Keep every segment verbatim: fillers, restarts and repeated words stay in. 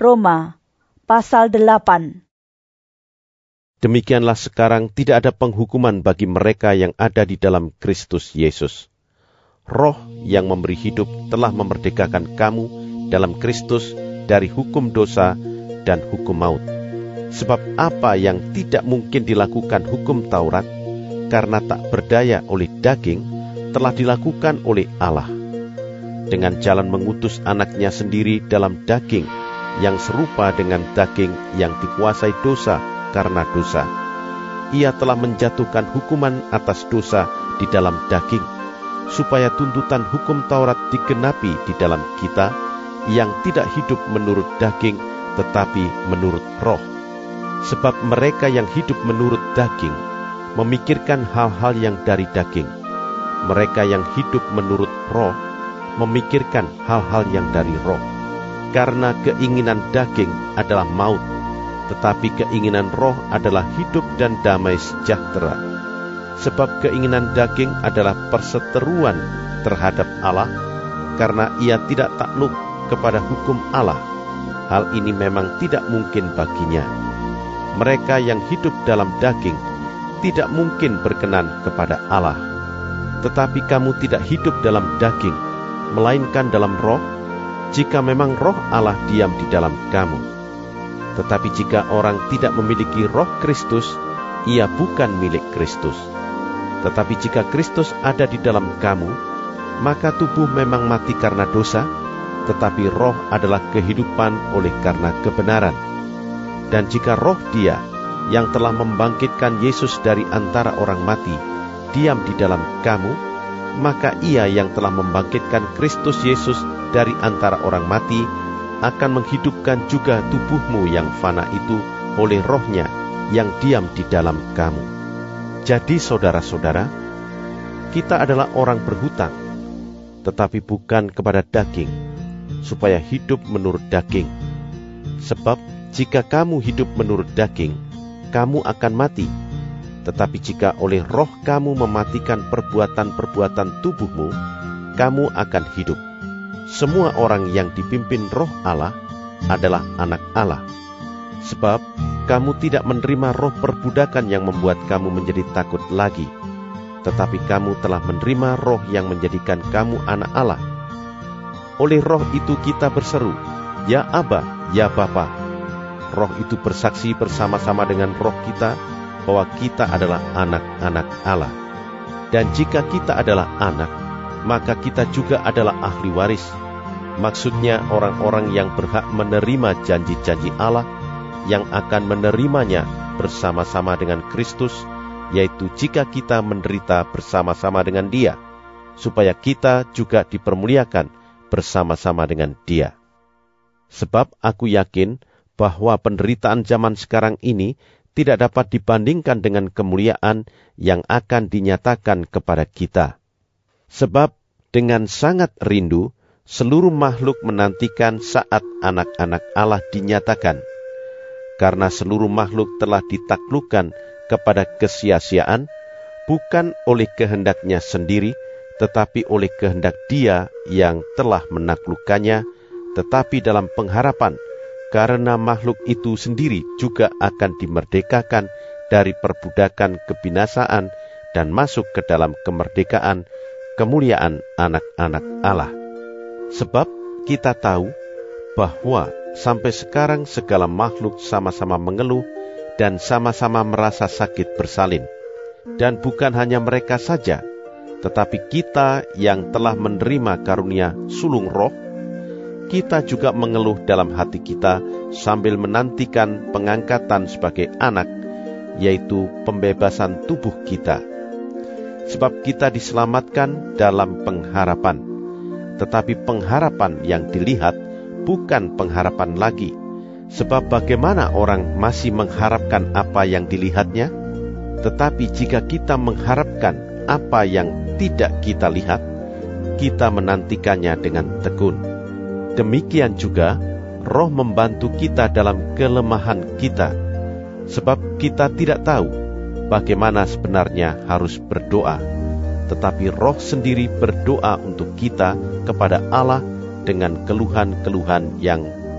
Roma pasal delapan. Demikianlah sekarang tidak ada penghukuman bagi mereka yang ada di dalam Kristus Yesus. Roh yang memberi hidup telah memerdekakan kamu dalam Kristus dari hukum dosa dan hukum maut. Sebab apa yang tidak mungkin dilakukan hukum Taurat, karena tak berdaya oleh daging, telah dilakukan oleh Allah. Dengan jalan mengutus anaknya sendiri dalam daging, yang serupa dengan daging yang dikuasai dosa karena dosa. Ia telah menjatuhkan hukuman atas dosa di dalam daging, supaya tuntutan hukum Taurat digenapi di dalam kita, yang tidak hidup menurut daging, tetapi menurut roh. Sebab mereka yang hidup menurut daging, memikirkan hal-hal yang dari daging. Mereka yang hidup menurut roh, memikirkan hal-hal yang dari roh. Karena keinginan daging adalah maut, tetapi keinginan roh adalah hidup dan damai sejahtera. Sebab keinginan daging adalah perseteruan terhadap Allah, karena ia tidak takluk kepada hukum Allah. Hal ini memang tidak mungkin baginya. Mereka yang hidup dalam daging tidak mungkin berkenan kepada Allah. Tetapi kamu tidak hidup dalam daging, melainkan dalam roh, jika memang roh Allah diam di dalam kamu. Tetapi jika orang tidak memiliki roh Kristus, ia bukan milik Kristus. Tetapi jika Kristus ada di dalam kamu, maka tubuh memang mati karena dosa, tetapi roh adalah kehidupan oleh karena kebenaran. Dan jika roh Dia yang telah membangkitkan Yesus dari antara orang mati diam di dalam kamu, maka Ia yang telah membangkitkan Kristus Yesus dari antara orang mati akan menghidupkan juga tubuhmu yang fana itu oleh rohnya yang diam di dalam kamu. Jadi saudara-saudara, kita adalah orang berhutang, tetapi bukan kepada daging, supaya hidup menurut daging. Sebab jika kamu hidup menurut daging, kamu akan mati. Tetapi jika oleh roh kamu mematikan perbuatan-perbuatan tubuhmu, kamu akan hidup. Semua orang yang dipimpin roh Allah adalah anak Allah. Sebab kamu tidak menerima roh perbudakan yang membuat kamu menjadi takut lagi, tetapi kamu telah menerima roh yang menjadikan kamu anak Allah. Oleh roh itu kita berseru, Ya Aba, Ya Bapa. Roh itu bersaksi bersama-sama dengan roh kita bahwa kita adalah anak-anak Allah. Dan jika kita adalah anak, maka kita juga adalah ahli waris. Maksudnya orang-orang yang berhak menerima janji-janji Allah, yang akan menerimanya bersama-sama dengan Kristus, yaitu jika kita menderita bersama-sama dengan Dia, supaya kita juga dipermuliakan bersama-sama dengan Dia. Sebab aku yakin bahwa penderitaan zaman sekarang ini tidak dapat dibandingkan dengan kemuliaan yang akan dinyatakan kepada kita. Sebab dengan sangat rindu, seluruh makhluk menantikan saat anak-anak Allah dinyatakan. Karena seluruh makhluk telah ditaklukkan kepada kesia-siaan, bukan oleh kehendaknya sendiri, tetapi oleh kehendak Dia yang telah menaklukkannya, tetapi dalam pengharapan, karena makhluk itu sendiri juga akan dimerdekakan dari perbudakan kebinasaan dan masuk ke dalam kemerdekaan kemuliaan anak-anak Allah. Sebab kita tahu bahwa sampai sekarang segala makhluk sama-sama mengeluh dan sama-sama merasa sakit bersalin. Dan bukan hanya mereka saja, tetapi kita yang telah menerima karunia sulung roh, kita juga mengeluh dalam hati kita sambil menantikan pengangkatan sebagai anak, yaitu pembebasan tubuh kita. Sebab kita diselamatkan dalam pengharapan. Tetapi pengharapan yang dilihat bukan pengharapan lagi. Sebab bagaimana orang masih mengharapkan apa yang dilihatnya? Tetapi jika kita mengharapkan apa yang tidak kita lihat, kita menantikannya dengan tekun. Demikian juga, roh membantu kita dalam kelemahan kita, sebab kita tidak tahu bagaimana sebenarnya harus berdoa, tetapi roh sendiri berdoa untuk kita kepada Allah dengan keluhan-keluhan yang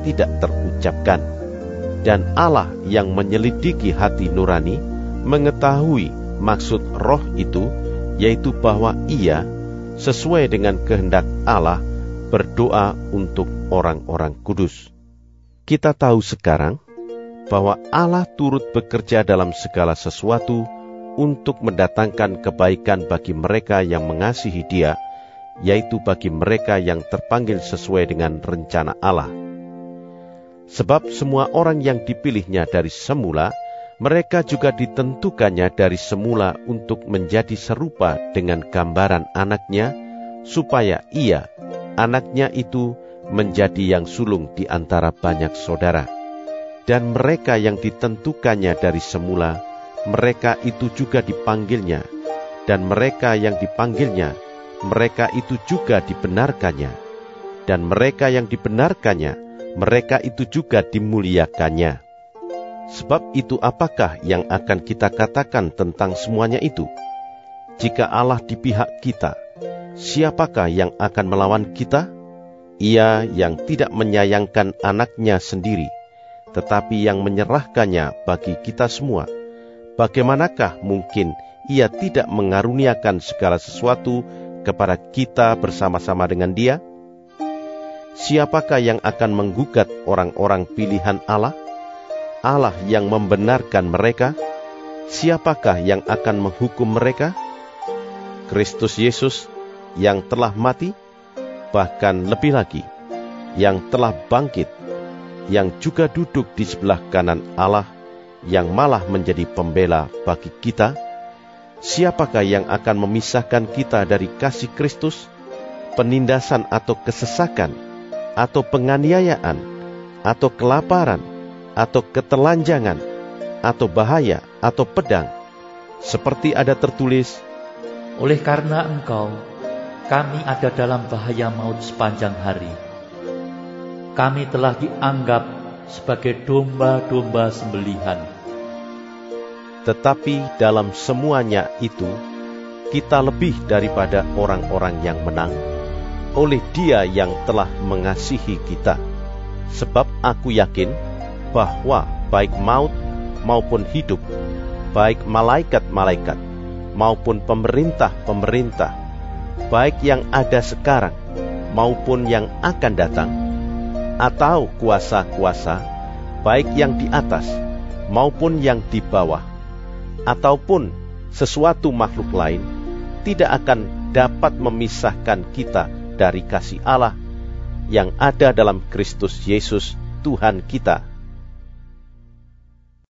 tidak terucapkan. Dan Allah yang menyelidiki hati nurani mengetahui maksud roh itu, yaitu bahwa ia, sesuai dengan kehendak Allah, berdoa untuk orang-orang kudus. Kita tahu sekarang bahwa Allah turut bekerja dalam segala sesuatu untuk mendatangkan kebaikan bagi mereka yang mengasihi Dia, yaitu bagi mereka yang terpanggil sesuai dengan rencana Allah. Sebab semua orang yang dipilihnya dari semula, mereka juga ditentukannya dari semula untuk menjadi serupa dengan gambaran anaknya, supaya ia, anaknya itu, menjadi yang sulung di antara banyak saudara. Dan mereka yang ditentukannya dari semula, mereka itu juga dipanggilnya. Dan mereka yang dipanggilnya, mereka itu juga dibenarkannya. Dan mereka yang dibenarkannya, mereka itu juga dimuliakannya. Sebab itu apakah yang akan kita katakan tentang semuanya itu? Jika Allah di pihak kita, siapakah yang akan melawan kita? Ia yang tidak menyayangkan anaknya sendiri, tetapi yang menyerahkannya bagi kita semua. Bagaimanakah mungkin ia tidak mengaruniakan segala sesuatu kepada kita bersama-sama dengan Dia? Siapakah yang akan menggugat orang-orang pilihan Allah? Allah yang membenarkan mereka. Siapakah yang akan menghukum mereka? Kristus Yesus yang telah mati, bahkan lebih lagi, yang telah bangkit, yang juga duduk di sebelah kanan Allah, yang malah menjadi pembela bagi kita. Siapakah yang akan memisahkan kita dari kasih Kristus? Penindasan atau kesesakan, atau penganiayaan, atau kelaparan, atau ketelanjangan, atau bahaya, atau pedang. Seperti ada tertulis, oleh karena Engkau, kami ada dalam bahaya maut sepanjang hari. Kami telah dianggap sebagai domba-domba sembelihan. Tetapi dalam semuanya itu, kita lebih daripada orang-orang yang menang, oleh Dia yang telah mengasihi kita. Sebab aku yakin bahwa baik maut maupun hidup, baik malaikat-malaikat maupun pemerintah-pemerintah, baik yang ada sekarang maupun yang akan datang, atau kuasa-kuasa, baik yang di atas maupun yang di bawah, ataupun sesuatu makhluk lain, tidak akan dapat memisahkan kita dari kasih Allah yang ada dalam Kristus Yesus Tuhan kita.